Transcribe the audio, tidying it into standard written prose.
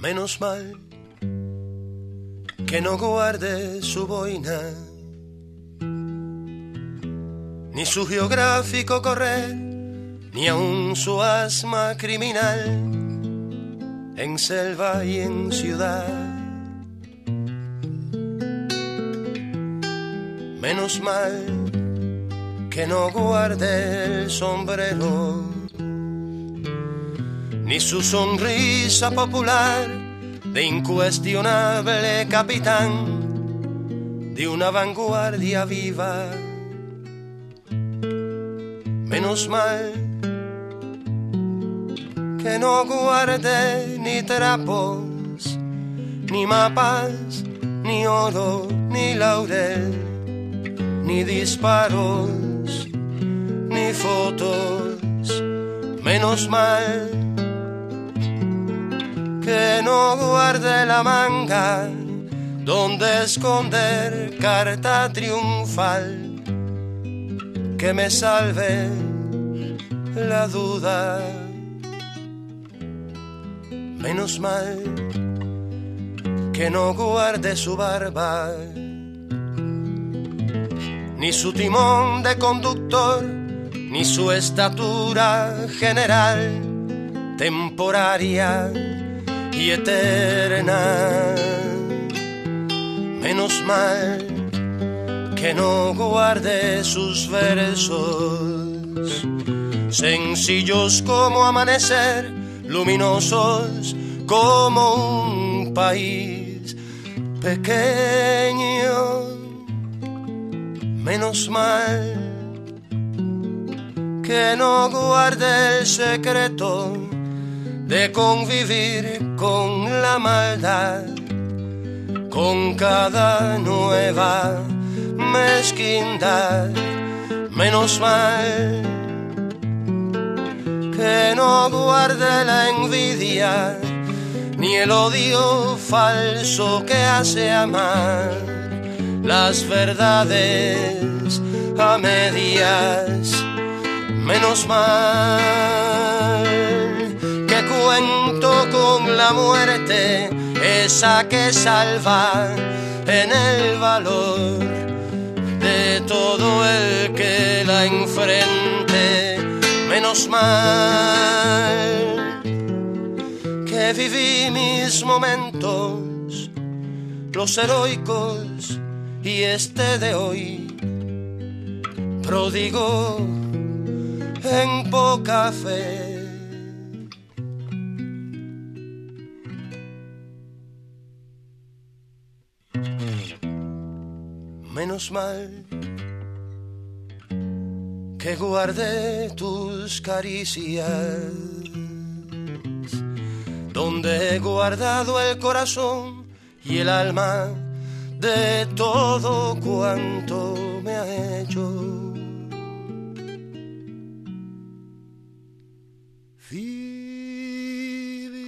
Menos mal que no guarde su boina, ni su geográfico correr, ni aun su asma criminal en selva y en ciudad. Menos mal que no guarde el sombrero, ni su sonrisa popular de incuestionable capitán de una vanguardia viva. Menos mal que no guarde ni trapos, ni mapas, ni oro, ni laurel, ni disparos, ni fotos. Menos mal que no guarde la manga donde esconder carta triunfal que me salve la duda. Menos mal que no guarde su barba, ni su timón de conductor, ni su estatura general, temporaria y eterna. Menos mal que no guarde sus versos, sencillos como amanecer, luminosos como un país pequeño. Menos mal que no guarde el secreto de convivir con la maldad, con cada nueva mezquindad. Menos mal que no guarde la envidia ni el odio falso que hace amar las verdades a medias. Menos mal que cuento con la muerte, esa que salva en el valor de todo el que la enfrente. Menos mal que viví mis momentos, los heroicos y este de hoy, pródigo en poca fe. Menos mal que guardé tus caricias, donde he guardado el corazón y el alma de todo cuanto me ha hecho vivir.